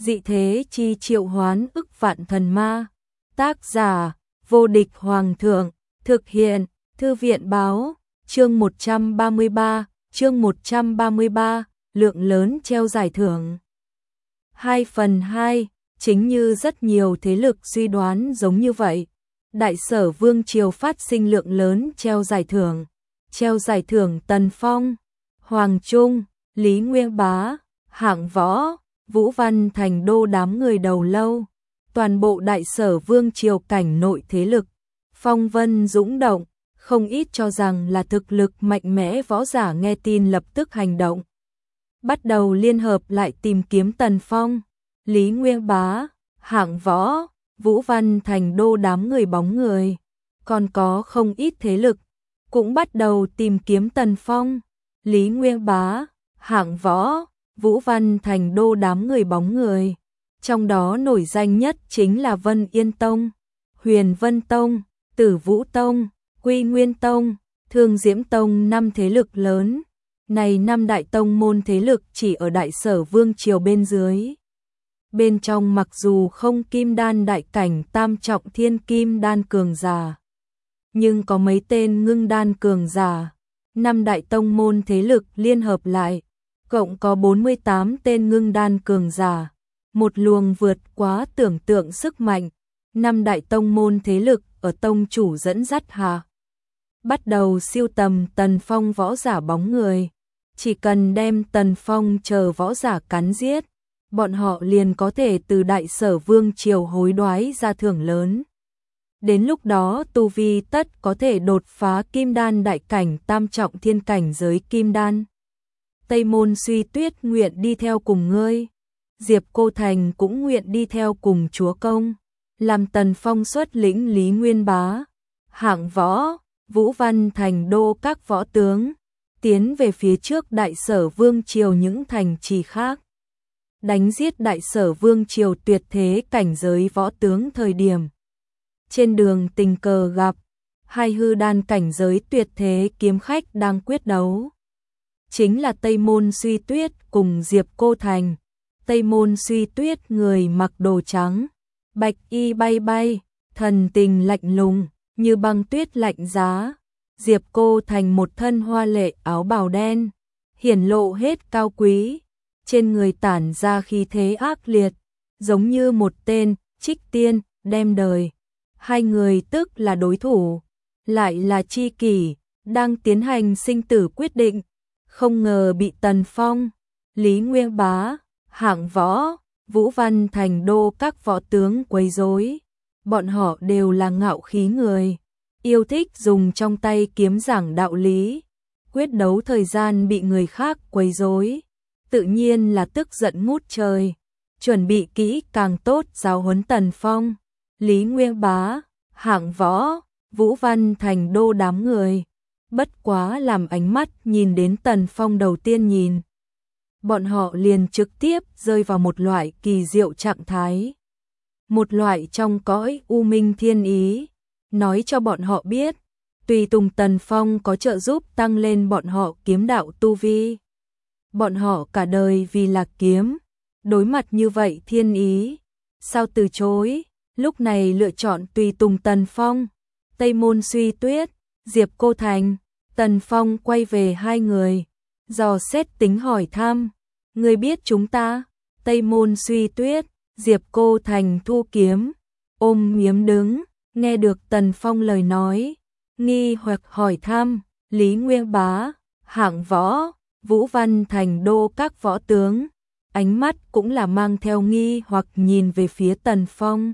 dị thế chi triệu hoán ức vạn thần ma. Tác giả, vô địch hoàng thượng, thực hiện, thư viện báo, chương 133, lượng lớn treo giải thưởng. 2/2, chính như rất nhiều thế lực suy đoán giống như vậy. Đại Sở Vương triều phát sinh lượng lớn treo giải thưởng Tần Phong, Hoàng Trung, Lý Nguyên Bá, Hạng Võ, Vũ Văn Thành Đô đám người đầu lâu. Toàn bộ Đại Sở Vương triều cảnh nội thế lực, phong vân dũng động, không ít cho rằng là thực lực mạnh mẽ võ giả nghe tin lập tức hành động. Bắt đầu liên hợp lại tìm kiếm Tần Phong, Lý Nguyên Bá, Hạng Võ, Vũ Văn Thành Đô đám người bóng người. Còn có không ít thế lực, cũng bắt đầu tìm kiếm Tần Phong, Lý Nguyên Bá, Hạng Võ, Vũ Văn Thành Đô đám người bóng người. Trong đó nổi danh nhất chính là Vân Yên Tông, Huyền Vân Tông, Tử Vũ Tông, Quy Nguyên Tông, Thương Diễm Tông, 5 thế lực lớn. Này 5 đại tông môn thế lực chỉ ở Đại Sở Vương triều bên dưới. Bên trong mặc dù không kim đan đại cảnh tam trọng thiên kim đan cường giả, nhưng có mấy tên ngưng đan cường giả. 5 đại tông môn thế lực liên hợp lại, cộng có 48 tên ngưng đan cường giả. Một luồng vượt quá tưởng tượng sức mạnh. 5 đại tông môn thế lực ở tông chủ dẫn dắt hạ, bắt đầu siêu tầm Tần Phong võ giả bóng người. Chỉ cần đem Tần Phong chờ võ giả cắn giết, bọn họ liền có thể từ Đại Sở Vương triều hối đoái ra thưởng lớn. Đến lúc đó tu vi tất có thể đột phá kim đan đại cảnh tam trọng thiên cảnh giới kim đan. Tây Môn Suy Tuyết nguyện đi theo cùng ngươi, Diệp Cô Thành cũng nguyện đi theo cùng chúa công, làm Tần Phong xuất lĩnh Lý Nguyên Bá, Hạng Võ, Vũ Văn Thành Đô các võ tướng, tiến về phía trước Đại Sở Vương triều những thành trì khác. Đánh giết Đại Sở Vương triều tuyệt thế cảnh giới võ tướng thời điểm. Trên đường tình cờ gặp, 2 hư đan cảnh giới tuyệt thế kiếm khách đang quyết đấu. Chính là Tây Môn Suy Tuyết cùng Diệp Cô Thành. Tây Môn Suy Tuyết người mặc đồ trắng, bạch y bay bay, thần tình lạnh lùng, như băng tuyết lạnh giá. Diệp Cô Thành một thân hoa lệ áo bào đen, hiển lộ hết cao quý, trên người tản ra khí thế ác liệt, giống như một tên trích tiên đem đời. 2 người tức là đối thủ, lại là tri kỷ, đang tiến hành sinh tử quyết định, không ngờ bị Tần Phong, Lý Nguyên Bá, Hạng Võ, Vũ Văn Thành Đô các võ tướng quấy rối. Bọn họ đều là ngạo khí người, yêu thích dùng trong tay kiếm giảng đạo lý. Quyết đấu thời gian bị người khác quấy rối, tự nhiên là tức giận ngút trời, chuẩn bị kỹ càng tốt giáo huấn Tần Phong, Lý Nguyên Bá, Hạng Võ, Vũ Văn Thành Đô đám người. Bất quá làm ánh mắt nhìn đến Tần Phong đầu tiên nhìn, bọn họ liền trực tiếp rơi vào một loại kỳ diệu trạng thái. Một loại trong cõi u minh thiên ý, nói cho bọn họ biết, tùy tùng Tần Phong có trợ giúp tăng lên bọn họ kiếm đạo tu vi. Bọn họ cả đời vì là kiếm, đối mặt như vậy thiên ý, sao từ chối, lúc này lựa chọn tùy tùng Tần Phong. Tây Môn Suy Tuyết, Diệp Cô Thành, Tần Phong quay về 2 người, dò xét tính hỏi thăm, ngươi biết chúng ta? Tây Môn Suy Tuyết, Diệp Cô Thành thu kiếm, ôm miếm đứng, nghe được Tần Phong lời nói, nghi hoặc hỏi thăm, Lý Nguyên Bá, Hạng Võ, Vũ Văn Thành Đô các võ tướng, ánh mắt cũng là mang theo nghi hoặc nhìn về phía Tần Phong.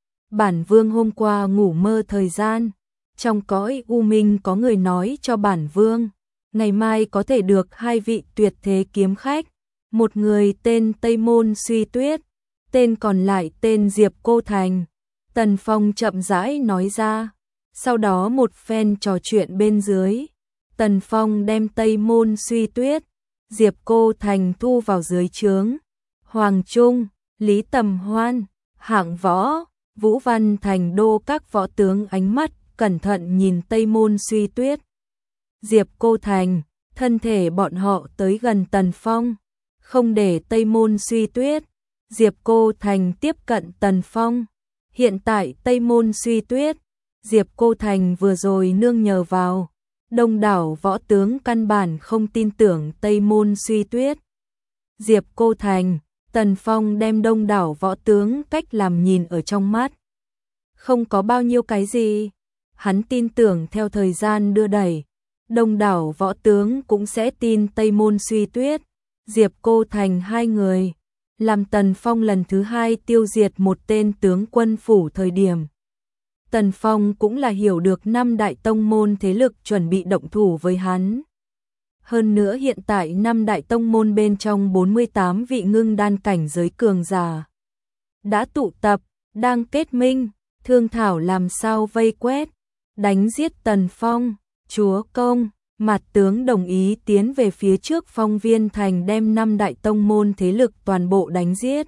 Bản Vương hôm qua ngủ mơ thời gian, trong cõi u minh có người nói cho bản Vương, ngày mai có thể được 2 vị tuyệt thế kiếm khách, một người tên Tây Môn Suy Tuyết, tên còn lại tên Diệp Cô Thành. Tần Phong chậm rãi nói ra, sau đó một phen trò chuyện bên dưới, Tần Phong đem Tây Môn Suy Tuyết, Diệp Cô Thành thu vào dưới trướng. Hoàng Trung, Lý Tầm Hoan, Hạng Võ, Vũ Văn Thành Đô các võ tướng ánh mắt cẩn thận nhìn Tây Môn Suy Tuyết, Diệp Cô Thành, thân thể bọn họ tới gần Tần Phong, không để Tây Môn Suy Tuyết, Diệp Cô Thành tiếp cận Tần Phong. Hiện tại Tây Môn Suy Tuyết, Diệp Cô Thành vừa rồi nương nhờ vào, đông đảo võ tướng căn bản không tin tưởng Tây Môn Suy Tuyết. Diệp Cô Thành, Tần Phong đem đông đảo võ tướng cách làm nhìn ở trong mắt. Không có bao nhiêu cái gì, hắn tin tưởng theo thời gian đưa đẩy, đông đảo võ tướng cũng sẽ tin Tây Môn Suy Tuyết, Diệp Cô Thành hai người, làm Tần Phong lần thứ hai tiêu diệt một tên tướng quân phủ thời điểm. Tần Phong cũng là hiểu được năm đại tông môn thế lực chuẩn bị động thủ với hắn. Hơn nữa hiện tại năm đại tông môn bên trong 48 vị ngưng đan cảnh giới cường giả đã tụ tập, đang kết minh, thương thảo làm sao vây quét, đánh giết Tần Phong. Chúa công, Mạt tướng đồng ý tiến về phía trước Phong Viên thành đem năm đại tông môn thế lực toàn bộ đánh giết.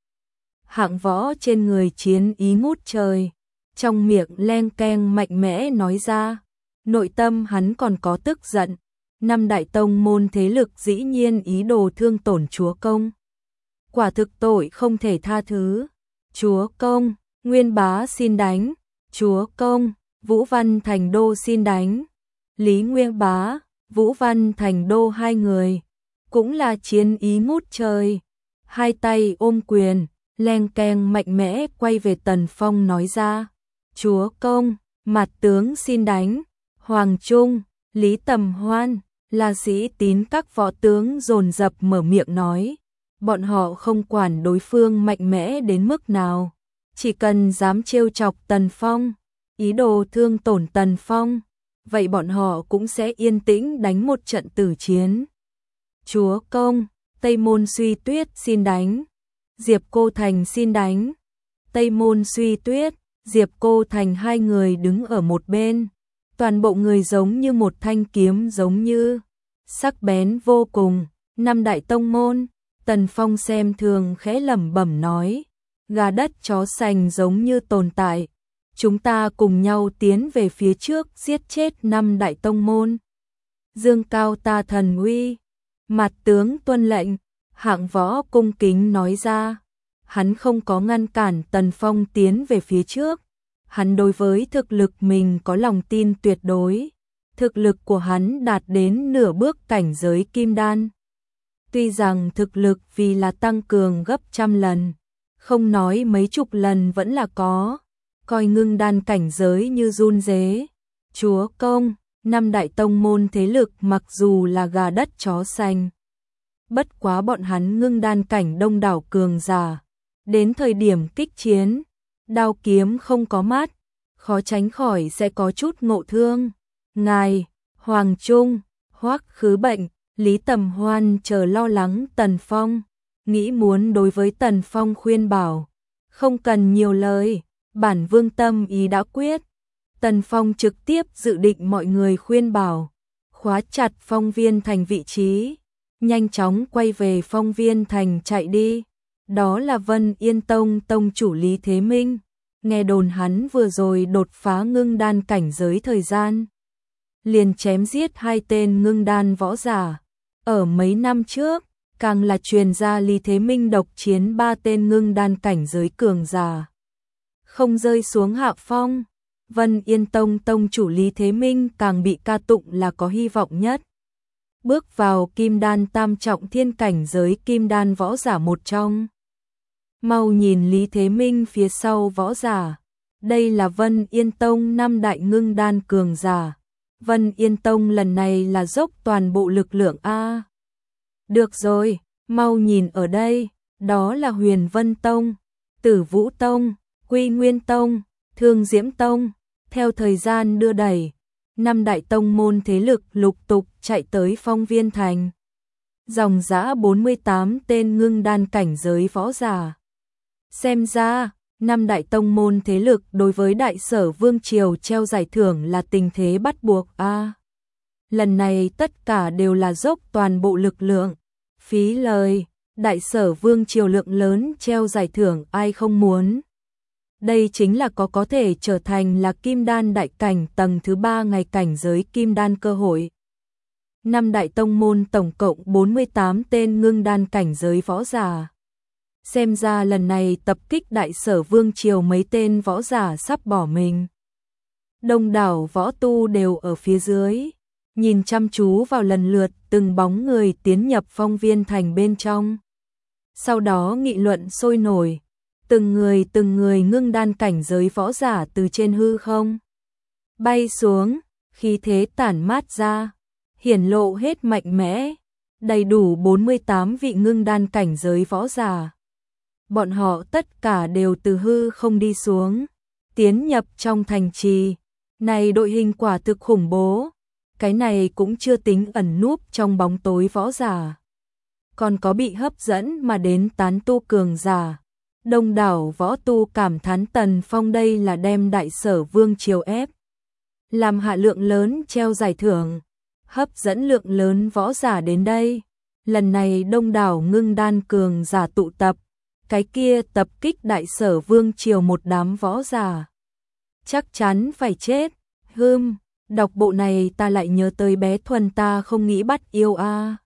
Hạng Võ trên người chiến ý ngút trời, trong miệng leng keng mạnh mẽ nói ra, nội tâm hắn còn có tức giận. Năm đại tông môn thế lực dĩ nhiên ý đồ thương tổn chúa công. Quả thực tội không thể tha thứ. Chúa công, Nguyên Bá xin đánh. Chúa công, Vũ Văn Thành Đô xin đánh. Lý Nguyên Bá, Vũ Văn Thành Đô hai người, cũng là chiến ý ngút trời. Hai tay ôm quyền, leng keng mạnh mẽ quay về Tần Phong nói ra. Chúa công, Mạt tướng xin đánh. Hoàng Trung, Lý Tầm Hoan, là sĩ tín các võ tướng dồn dập mở miệng nói. Bọn họ không quản đối phương mạnh mẽ đến mức nào, chỉ cần dám trêu chọc Tần Phong, ý đồ thương tổn Tần Phong, vậy bọn họ cũng sẽ yên tĩnh đánh một trận tử chiến. Chúa công, Tây Môn Suy Tuyết xin đánh. Diệp Cô Thành xin đánh. Tây Môn Suy Tuyết, Diệp Cô Thành hai người đứng ở một bên, toàn bộ người giống như một thanh kiếm giống như, sắc bén vô cùng. Năm đại tông môn, Tần Phong xem thường khẽ lẩm bẩm nói, gà đất chó sành giống như tồn tại, chúng ta cùng nhau tiến về phía trước giết chết năm đại tông môn. Dương cao ta thần uy, Mạt tướng tuân lệnh. Hạng Võ cung kính nói ra, hắn không có ngăn cản Tần Phong tiến về phía trước. Hắn đối với thực lực mình có lòng tin tuyệt đối, thực lực của hắn đạt đến nửa bước cảnh giới kim đan. Tuy rằng thực lực vì là tăng cường gấp trăm lần, không nói mấy chục lần vẫn là có, coi ngưng đan cảnh giới như run rế. Chúa công, năm đại tông môn thế lực mặc dù là gà đất chó sành, bất quá bọn hắn ngưng đan cảnh đông đảo cường giả, đến thời điểm kích chiến, đao kiếm không có mát, khó tránh khỏi sẽ có chút ngộ thương. Ngài, Hoàng Trung, Hoắc Khứ Bệnh, Lý Tầm Hoan chờ lo lắng Tần Phong, nghĩ muốn đối với Tần Phong khuyên bảo, không cần nhiều lời, bản vương tâm ý đã quyết. Tần Phong trực tiếp dự định mọi người khuyên bảo, khóa chặt Phong Viên thành vị trí, nhanh chóng quay về Phong Viên thành chạy đi. Đó là Vân Yên Tông tông chủ Lý Thế Minh, nghe đồn hắn vừa rồi đột phá ngưng đan cảnh giới thời gian, liền chém giết hai tên ngưng đan võ giả. Ở mấy năm trước, càng là truyền ra Lý Thế Minh độc chiến ba tên ngưng đan cảnh giới cường giả, không rơi xuống hạ phong. Vân Yên Tông tông chủ Lý Thế Minh càng bị ca tụng là có hy vọng nhất, bước vào kim đan tam trọng thiên cảnh giới kim đan võ giả một trong. Mau nhìn Lý Thế Minh phía sau võ giả, đây là Vân Yên Tông năm đại ngưng đan cường giả. Vân Yên Tông lần này là dốc toàn bộ lực lượng a. Được rồi, mau nhìn ở đây, đó là Huyền Vân Tông, Tử Vũ Tông, Quy Nguyên Tông, Thương Diễm Tông. Theo thời gian đưa đẩy, năm đại tông môn thế lực lục tục chạy tới Phong Viên thành. Dòng dã 48 tên ngưng đan cảnh giới võ giả. Xem ra, năm đại tông môn thế lực đối với Đại Sở Vương triều treo giải thưởng là tình thế bắt buộc a. Lần này tất cả đều là dốc toàn bộ lực lượng, phí lời, Đại Sở Vương triều lượng lớn treo giải thưởng ai không muốn. Đây chính là có thể trở thành là kim đan đại cảnh tầng thứ 3 ngày cảnh giới kim đan cơ hội. Năm đại tông môn tổng cộng 48 tên ngưng đan cảnh giới võ giả. Xem ra lần này tập kích Đại Sở Vương triều mấy tên võ giả sắp bỏ mình. Đông đảo võ tu đều ở phía dưới, nhìn chăm chú vào lần lượt từng bóng người tiến nhập Phong Viên thành bên trong. Sau đó nghị luận sôi nổi, từng người ngưng đan cảnh giới võ giả từ trên hư không bay xuống, khí thế tản mát ra, hiển lộ hết mạnh mẽ, đầy đủ 48 vị ngưng đan cảnh giới võ giả. Bọn họ tất cả đều từ hư không đi xuống, tiến nhập trong thành trì. Này đội hình quả thực khủng bố, cái này cũng chưa tính ẩn núp trong bóng tối võ giả. Còn có bị hấp dẫn mà đến tán tu cường giả. Đông đảo võ tu cảm thán Tần Phong đây là đem Đại Sở Vương triều ép. Làm hạ lượng lớn treo giải thưởng, hấp dẫn lượng lớn võ giả đến đây. Lần này đông đảo ngưng đan cường giả tụ tập, cái kia tập kích Đại Sở Vương triều một đám võ giả. Chắc chắn phải chết. Đọc bộ này ta lại nhớ tới bé Thuần ta không nghĩ bắt yêu a.